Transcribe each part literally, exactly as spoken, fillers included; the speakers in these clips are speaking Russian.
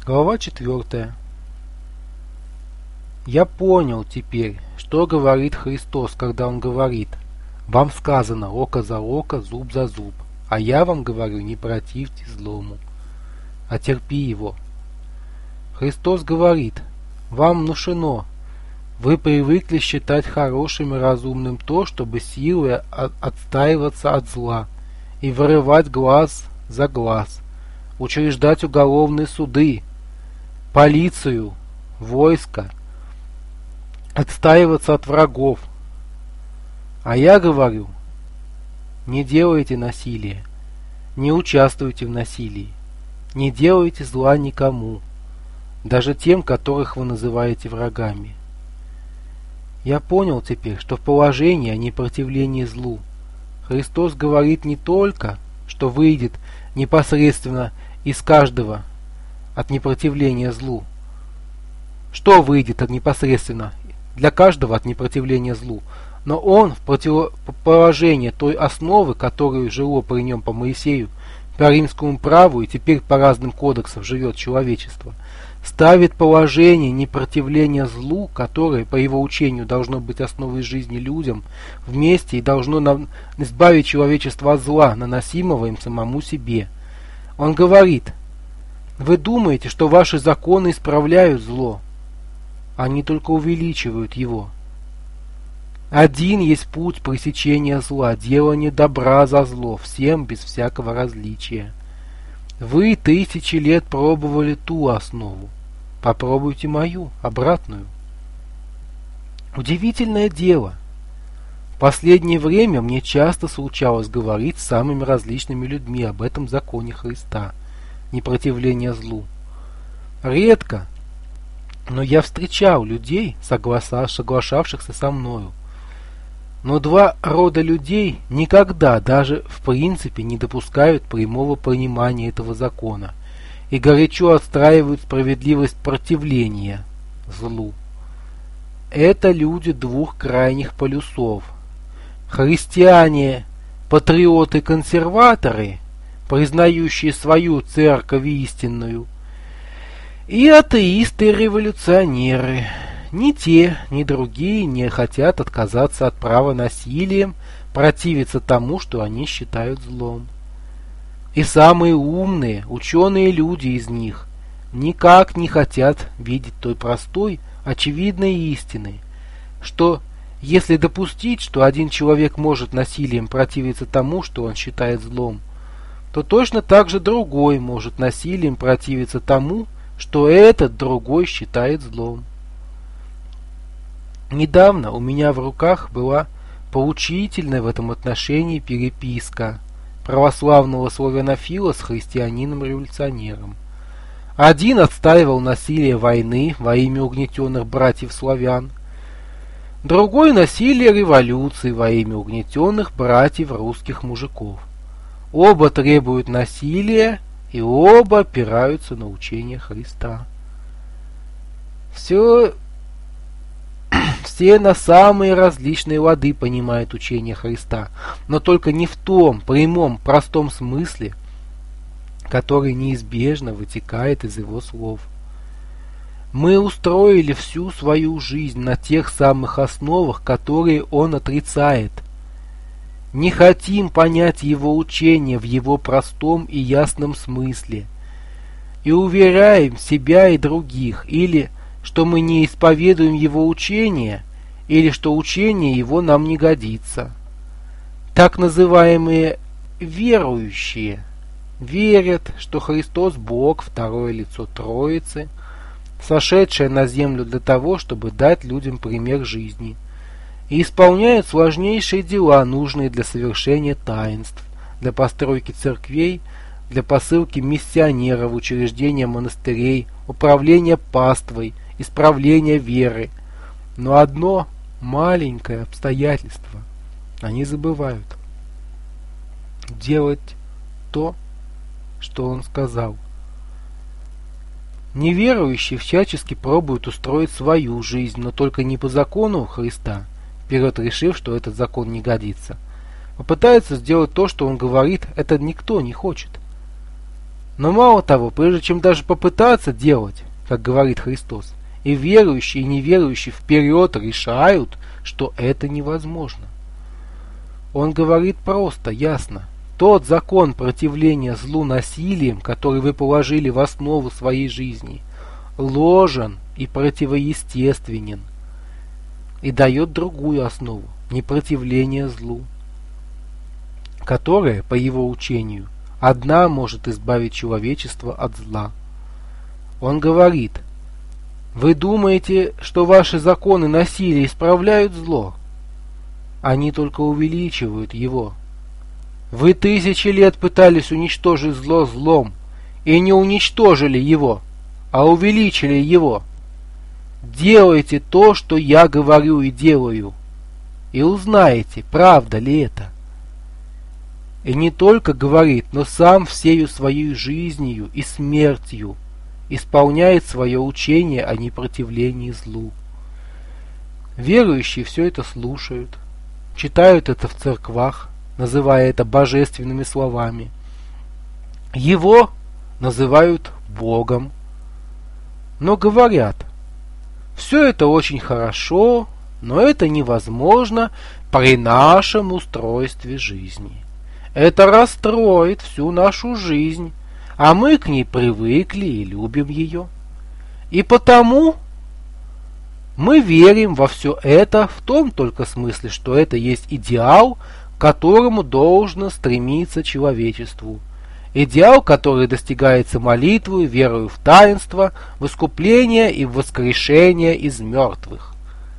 Глава четвертая. Я понял теперь, что говорит Христос, когда Он говорит: «Вам сказано око за око, зуб за зуб, а я вам говорю, не противьте злому, а терпи его». Христос говорит: «Вам внушено, вы привыкли считать хорошим и разумным то, чтобы силой отстаиваться от зла и вырывать глаз за глаз, учреждать уголовные суды, полицию, войско, отстаиваться от врагов. А я говорю: не делайте насилия, не участвуйте в насилии, не делайте зла никому, даже тем, которых вы называете врагами». Я понял теперь, что в положении о непротивлении злу Христос говорит не только, что выйдет непосредственно из каждого от непротивления злу. Что выйдет от непосредственно для каждого от непротивления злу? Но он в противоположение той основы, которую жило при нем по Моисею, по римскому праву и теперь по разным кодексам живет человечество, ставит положение непротивления злу, которое, по его учению, должно быть основой жизни людям вместе и должно нам избавить человечество от зла, наносимого им самому себе. Он говорит: вы думаете, что ваши законы исправляют зло? Они только увеличивают его. Один есть путь пресечения зла, делание добра за зло, всем без всякого различия. Вы тысячи лет пробовали ту основу. Попробуйте мою, обратную. Удивительное дело. В последнее время мне часто случалось говорить с самыми различными людьми об этом законе Христа, непротивления злу. Редко, но я встречал людей, согласа, соглашавшихся со мною. Но два рода людей никогда даже в принципе не допускают прямого понимания этого закона и горячо отстраивают справедливость противления злу. Это люди двух крайних полюсов. Христиане, патриоты-консерваторы, признающие свою церковь истинную, и атеисты-революционеры. Ни те, ни другие не хотят отказаться от права насилием противиться тому, что они считают злом. И самые умные, ученые люди из них никак не хотят видеть той простой, очевидной истины, что если допустить, что один человек может насилием противиться тому, что он считает злом, то точно так же другой может насилием противиться тому, что этот другой считает злом. Недавно у меня в руках была поучительная в этом отношении переписка православного славянофила с христианином-революционером. Один отстаивал насилие войны во имя угнетенных братьев-славян, другой — насилие революции во имя угнетенных братьев русских мужиков. Оба требуют насилия, и оба опираются на учение Христа. Все... Все на самые различные лады понимают учение Христа, но только не в том прямом, простом смысле, который неизбежно вытекает из его слов. Мы устроили всю свою жизнь на тех самых основах, которые он отрицает. Не хотим понять его учение в его простом и ясном смысле. И уверяем себя и других, или что мы не исповедуем его учение, или что учение его нам не годится. Так называемые верующие верят, что Христос Бог, второе лицо Троицы, сошедший на землю для того, чтобы дать людям пример жизни, и исполняют сложнейшие дела, нужные для совершения таинств, для постройки церквей, для посылки миссионеров в учреждения монастырей, управления паствой, исправления веры. Но одно маленькое обстоятельство они забывают: делать то, что он сказал. Неверующие всячески пробуют устроить свою жизнь, но только не по закону Христа, вперед решив, что этот закон не годится. Попытаются сделать то, что он говорит, это никто не хочет. Но мало того, прежде чем даже попытаться делать, как говорит Христос, и верующие, и неверующие вперед решают, что это невозможно. Он говорит просто, ясно. Тот закон противления злу насилием, который вы положили в основу своей жизни, ложен и противоестественен, и дает другую основу, непротивление злу, которая, по его учению, одна может избавить человечество от зла. Он говорит: вы думаете, что ваши законы насилия исправляют зло? Они только увеличивают его. Вы тысячи лет пытались уничтожить зло злом, и не уничтожили его, а увеличили его. Делайте то, что я говорю и делаю, и узнаете, правда ли это. И не только говорит, но сам всею своей жизнью и смертью исполняет свое учение о непротивлении злу. Верующие все это слушают, читают это в церквах, называя это божественными словами. Его называют Богом, но говорят: все это очень хорошо, но это невозможно при нашем устройстве жизни. Это расстроит всю нашу жизнь, а мы к ней привыкли и любим ее. И потому мы верим во все это в том только смысле, что это есть идеал, к которому должно стремиться человечеству. Идеал, который достигается молитвой, верою в таинство, в искупление и в воскрешение из мертвых.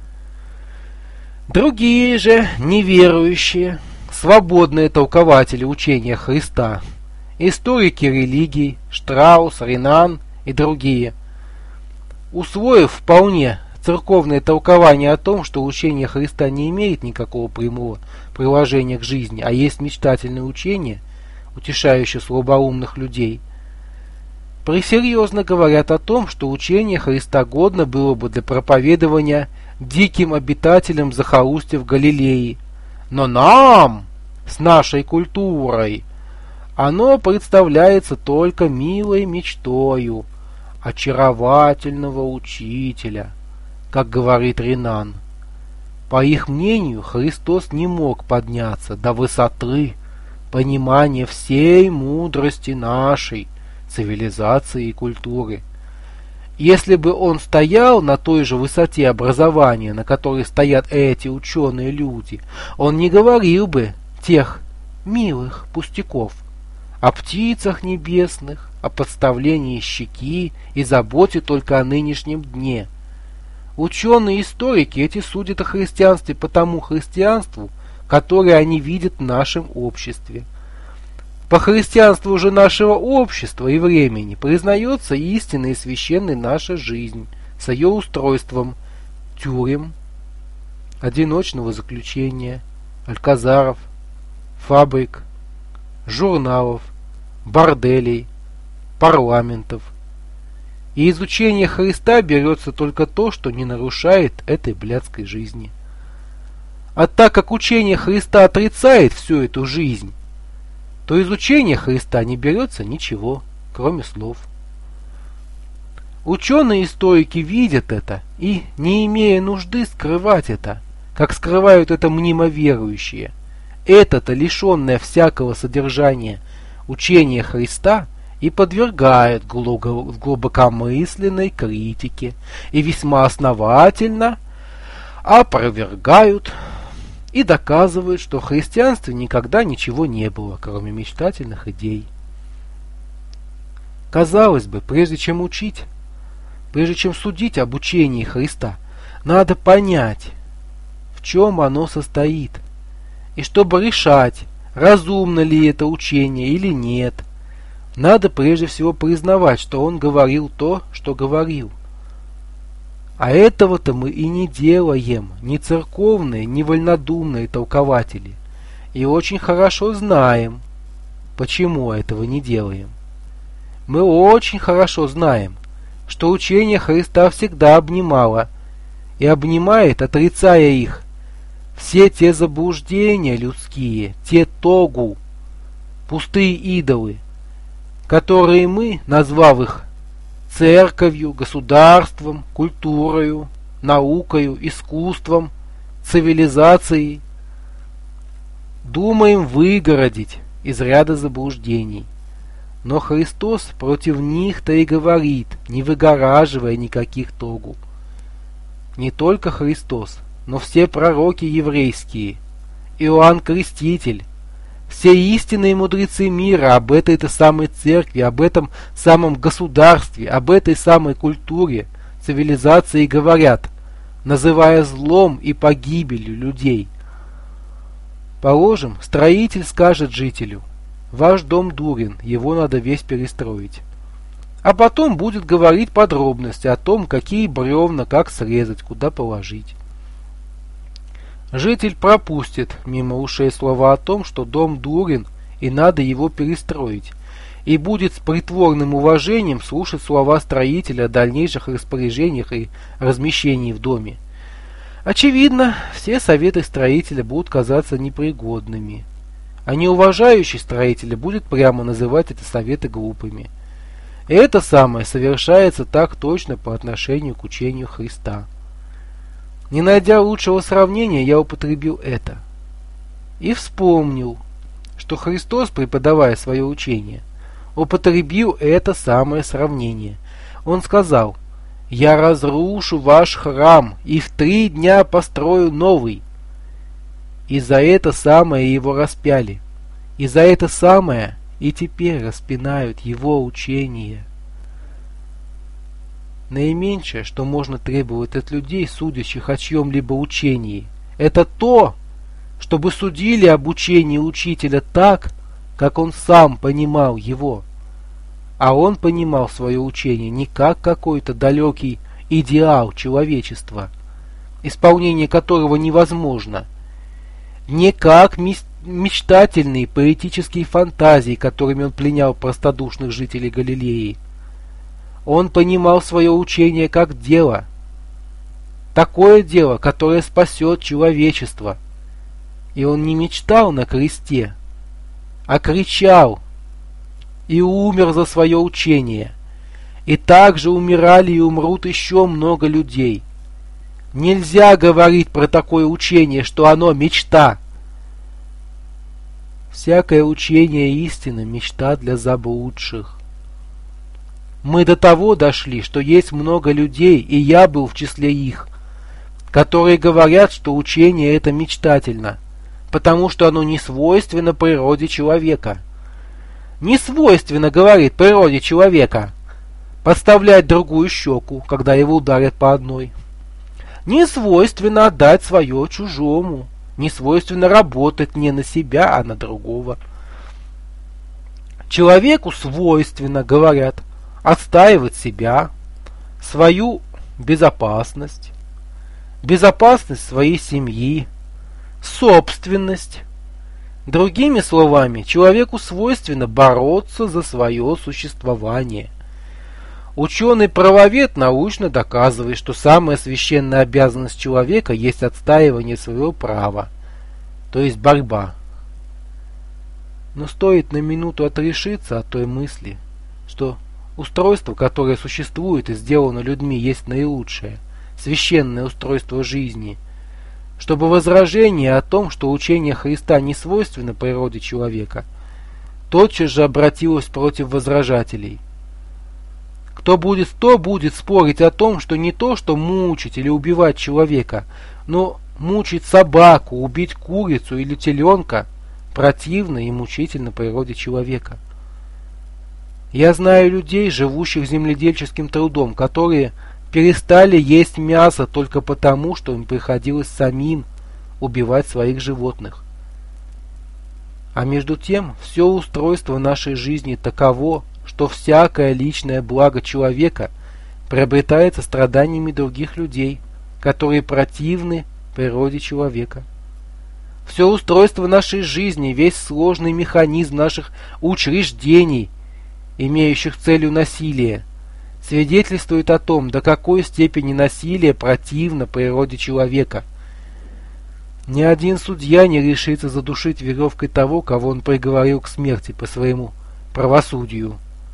Другие же, неверующие, свободные толкователи учения Христа, историки религий, Штраус, Ренан и другие, усвоив вполне церковное толкование о том, что учение Христа не имеет никакого прямого приложения к жизни, а есть мечтательное учение, утешающее слабоумных людей, пресерьезно говорят о том, что учение Христа годно было бы для проповедования диким обитателям захолустьев Галилеи, но нам, с нашей культурой, оно представляется только милой мечтою очаровательного учителя, как говорит Ренан. По их мнению, Христос не мог подняться до высоты понимания всей мудрости нашей цивилизации и культуры. Если бы он стоял на той же высоте образования, на которой стоят эти ученые люди, он не говорил бы тех милых пустяков о птицах небесных, о подставлении щеки и заботе только о нынешнем дне. Ученые-историки эти судят о христианстве по тому христианству, которое они видят в нашем обществе. По христианству же нашего общества и времени признается истинной и священной наша жизнь с ее устройством тюрем, одиночного заключения, альказаров, фабрик, журналов, борделей, парламентов. И из учения Христа берется только то, что не нарушает этой блядской жизни. А так как учение Христа отрицает всю эту жизнь, то из учения Христа не берется ничего, кроме слов. Ученые-историки видят это и, не имея нужды скрывать это, как скрывают это мнимо верующие, это-то лишенное всякого содержания учение Христа и подвергают глубокомысленной критике и весьма основательно опровергают и доказывают, что в христианстве никогда ничего не было, кроме мечтательных идей. Казалось бы, прежде чем учить, прежде чем судить об учении Христа, надо понять, в чем оно состоит, и чтобы решать, разумно ли это учение или нет, надо прежде всего признавать, что он говорил то, что говорил. А этого-то мы и не делаем, ни церковные, ни вольнодумные толкователи, и очень хорошо знаем, почему этого не делаем. Мы очень хорошо знаем, что учение Христа всегда обнимало и обнимает, отрицая их, все те заблуждения людские, те тогу, пустые идолы, которые мы, назвав их церковью, государством, культурою, наукою, искусством, цивилизацией, думаем выгородить из ряда заблуждений. Но Христос против них-то и говорит, не выгораживая никаких тогу. Не только Христос, но все пророки еврейские, Иоанн Креститель, все истинные мудрецы мира об этой-то самой церкви, об этом самом государстве, об этой самой культуре, цивилизации говорят, называя злом и погибелью людей. Положим, строитель скажет жителю: «Ваш дом дурен, его надо весь перестроить». А потом будет говорить подробности о том, какие бревна, как срезать, куда положить. Житель пропустит мимо ушей слова о том, что дом дурен и надо его перестроить, и будет с притворным уважением слушать слова строителя о дальнейших распоряжениях и размещении в доме. Очевидно, все советы строителя будут казаться непригодными, а неуважающий строителя будет прямо называть эти советы глупыми. И это самое совершается так точно по отношению к учению Христа. Не найдя лучшего сравнения, я употребил это. И вспомнил, что Христос, преподавая свое учение, употребил это самое сравнение. Он сказал: «Я разрушу ваш храм и в три дня построю новый». И за это самое его распяли. И за это самое и теперь распинают его учение. Наименьшее, что можно требовать от людей, судящих о чьем-либо учении, это то, чтобы судили об учении учителя так, как он сам понимал его. А он понимал свое учение не как какой-то далекий идеал человечества, исполнение которого невозможно, не как мечтательные поэтические фантазии, которыми он пленял простодушных жителей Галилеи. Он понимал свое учение как дело, такое дело, которое спасет человечество. И он не мечтал на кресте, а кричал и умер за свое учение. И также умирали и умрут еще много людей. Нельзя говорить про такое учение, что оно мечта. Всякое учение истины — мечта для заблудших. Мы до того дошли, что есть много людей, и я был в числе их, которые говорят, что учение это мечтательно, потому что оно не свойственно природе человека. Не свойственно, говорит, природе человека подставлять другую щеку, когда его ударят по одной. Не свойственно отдать свое чужому. Не свойственно работать не на себя, а на другого. Человеку свойственно, говорят, отстаивать себя, свою безопасность, безопасность своей семьи, собственность. Другими словами, человеку свойственно бороться за свое существование. Ученый-правовед научно доказывает, что самая священная обязанность человека есть отстаивание своего права, то есть борьба. Но стоит на минуту отрешиться от той мысли, что устройство, которое существует и сделано людьми, есть наилучшее, священное устройство жизни, чтобы возражение о том, что учение Христа не свойственно природе человека, тотчас же обратилось против возражателей. Кто будет, то будет спорить о том, что не то, что мучить или убивать человека, но мучить собаку, убить курицу или теленка противно и мучительно природе человека. Я знаю людей, живущих земледельческим трудом, которые перестали есть мясо только потому, что им приходилось самим убивать своих животных. А между тем, все устройство нашей жизни таково, что всякое личное благо человека приобретается страданиями других людей, которые противны природе человека. Все устройство нашей жизни, весь сложный механизм наших учреждений, имеющих целью насилие, свидетельствует о том, до какой степени насилие противно природе человека. Ни один судья не решится задушить веревкой того, кого он приговорил к смерти по своему правосудию.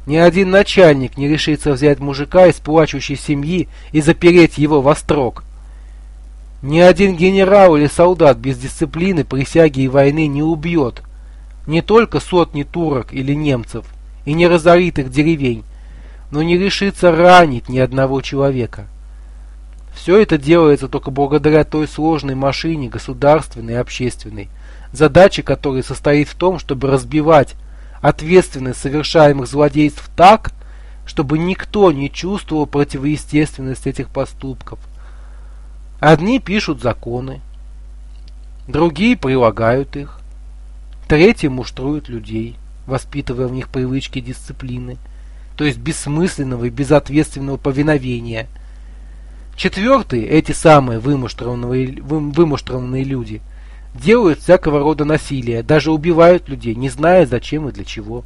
Ни один начальник не решится взять мужика из плачущей семьи и запереть его во строк. Ни один генерал или солдат без дисциплины, присяги и войны не убьет не только сотни турок или немцев и не разорит их деревень, но не решится ранить ни одного человека. Все это делается только благодаря той сложной машине, государственной и общественной, задача которой состоит в том, чтобы разбивать ответственность совершаемых злодейств так, чтобы никто не чувствовал противоестественность этих поступков. Одни пишут законы, другие прилагают их, третьи муштруют людей, воспитывая в них привычки дисциплины, то есть бессмысленного и безответственного повиновения. Четвертые, эти самые вымуштрованные, вымуштрованные люди, делают всякого рода насилие, даже убивают людей, не зная зачем и для чего.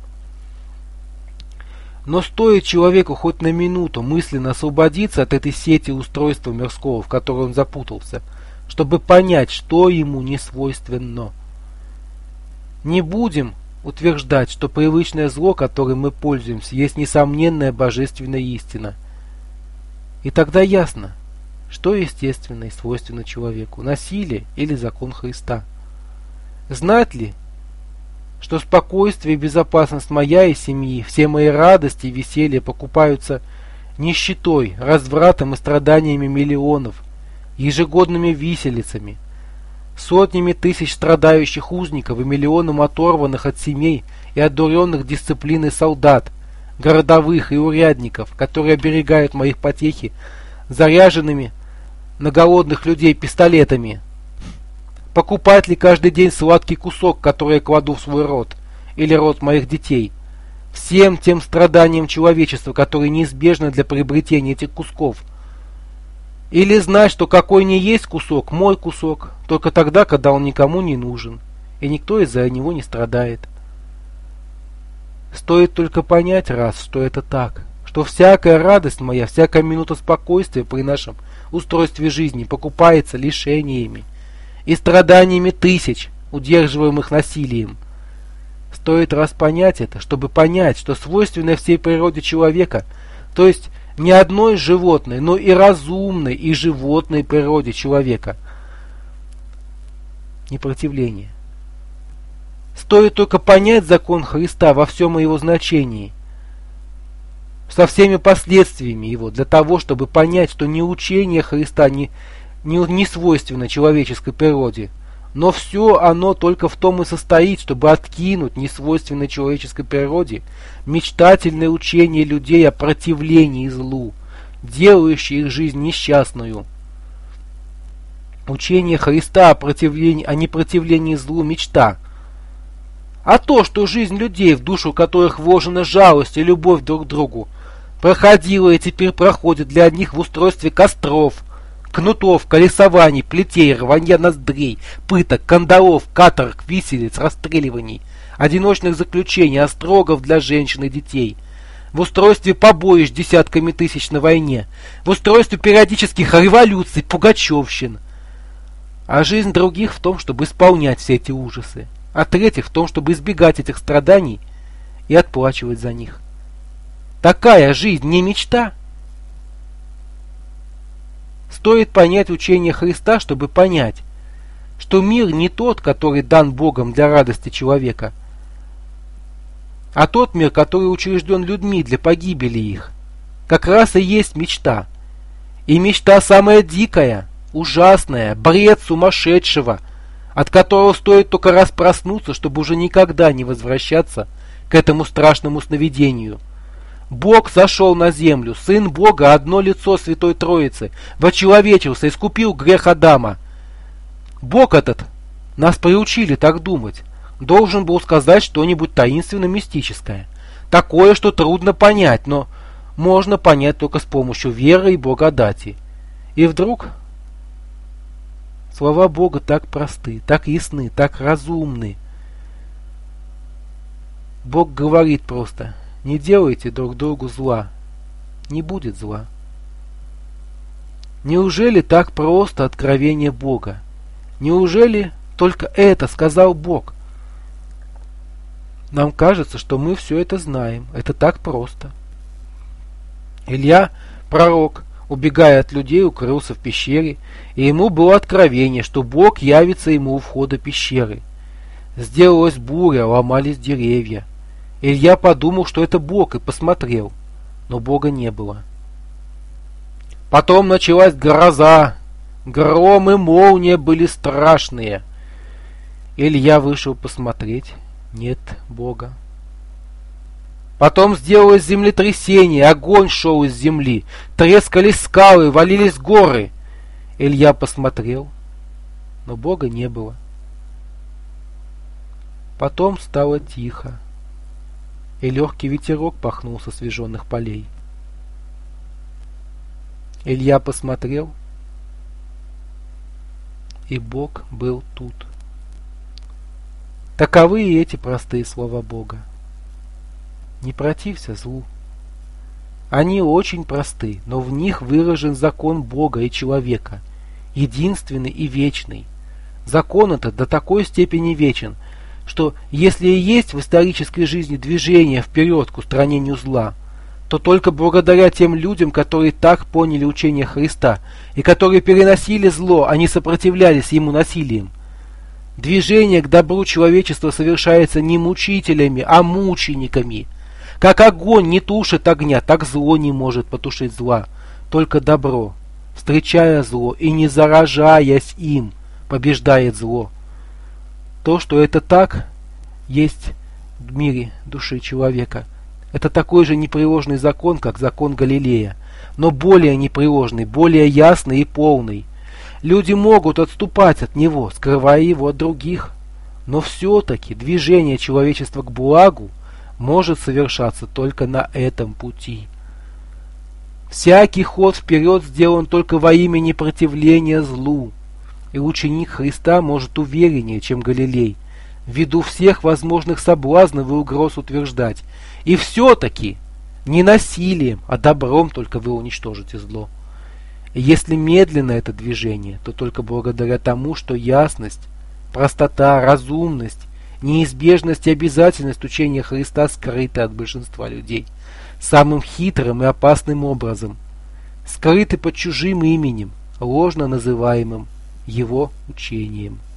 Но стоит человеку хоть на минуту мысленно освободиться от этой сети устройства мирского, в которой он запутался, чтобы понять, что ему не свойственно. Не будем утверждать, что привычное зло, которым мы пользуемся, есть несомненная божественная истина. И тогда ясно, что естественно и свойственно человеку, насилие или закон Христа. Знать ли, что спокойствие и безопасность моя и семьи, все мои радости и веселья покупаются нищетой, развратом и страданиями миллионов, ежегодными виселицами, сотнями тысяч страдающих узников и миллионом оторванных от семей и одуренных дисциплиной солдат, городовых и урядников, которые оберегают моих потехи заряженными на голодных людей пистолетами? Покупать ли каждый день сладкий кусок, который я кладу в свой рот, или рот моих детей, всем тем страданиям человечества, которые неизбежны для приобретения этих кусков? Или знать, что какой не есть кусок, мой кусок, только тогда, когда он никому не нужен, и никто из-за него не страдает? Стоит только понять раз, что это так, что всякая радость моя, всякая минута спокойствия при нашем устройстве жизни покупается лишениями и страданиями тысяч, удерживаемых насилием. Стоит раз понять это, чтобы понять, что свойственное всей природе человека, то есть не одной животной, но и разумной и животной природе человека, непротивление. Стоит только понять закон Христа во всем его значении, со всеми последствиями его, для того, чтобы понять, что ни учение Христа не, не, не свойственно человеческой природе, но все оно только в том и состоит, чтобы откинуть несвойственной человеческой природе мечтательное учение людей о противлении злу, делающее их жизнь несчастную. Учение Христа о, противлении, о непротивлении злу – мечта. А то, что жизнь людей, в душу которых вложена жалость и любовь друг к другу, проходила и теперь проходит для одних в устройстве костров, кнутов, колесований, плетей, рванья ноздрей, пыток, кандалов, каторг, виселиц, расстреливаний, одиночных заключений, острогов для женщин и детей, в устройстве побоищ десятками тысяч на войне, в устройстве периодических революций, пугачевщин. А жизнь других в том, чтобы исполнять все эти ужасы, а третьих в том, чтобы избегать этих страданий и отплачивать за них. Такая жизнь не мечта. Стоит понять учение Христа, чтобы понять, что мир не тот, который дан Богом для радости человека, а тот мир, который учрежден людьми для погибели их. Как раз и есть мечта. И мечта самая дикая, ужасная, бред сумасшедшего, от которого стоит только раз проснуться, чтобы уже никогда не возвращаться к этому страшному сновидению. Бог сошел на землю, Сын Бога, одно лицо Святой Троицы, вочеловечился, искупил грех Адама. Бог этот, нас приучили так думать, должен был сказать что-нибудь таинственно-мистическое, такое, что трудно понять, но можно понять только с помощью веры и благодати. И вдруг слова Бога так просты, так ясны, так разумны. Бог говорит просто: не делайте друг другу зла, не будет зла. Неужели так просто откровение Бога? Неужели только это сказал Бог? Нам кажется, что мы все это знаем. Это так просто. Илья, пророк, убегая от людей, укрылся в пещере, и ему было откровение, что Бог явится ему у входа пещеры. Сделалась буря, ломались деревья. Илья подумал, что это Бог, и посмотрел, но Бога не было. Потом началась гроза, гром и молния были страшные. Илья вышел посмотреть. Нет Бога. Потом сделалось землетрясение, огонь шел из земли, трескались скалы, валились горы. Илья посмотрел, но Бога не было. Потом стало тихо, и легкий ветерок пахнул со освеженных полей. Илья посмотрел, и Бог был тут. Таковы и эти простые слова Бога. Не протився злу. Они очень просты, но в них выражен закон Бога и человека, единственный и вечный. Закон этот до такой степени вечен, что если и есть в исторической жизни движение вперед к устранению зла, то только благодаря тем людям, которые так поняли учение Христа и которые переносили зло, а не сопротивлялись ему насилием. Движение к добру человечества совершается не мучителями, а мучениками. Как огонь не тушит огня, так зло не может потушить зла. Только добро, встречая зло и не заражаясь им, побеждает зло. То, что это так, есть в мире души человека. Это такой же непреложный закон, как закон Галилея, но более непреложный, более ясный и полный. Люди могут отступать от него, скрывая его от других, но все-таки движение человечества к благу может совершаться только на этом пути. Всякий ход вперед сделан только во имя непротивления злу, и ученик Христа может увереннее, чем Галилей, ввиду всех возможных соблазнов и угроз утверждать: и все-таки не насилием, а добром только вы уничтожите зло. И если медленно это движение, то только благодаря тому, что ясность, простота, разумность, неизбежность и обязательность учения Христа скрыты от большинства людей самым хитрым и опасным образом, скрыты под чужим именем, ложно называемым его учением.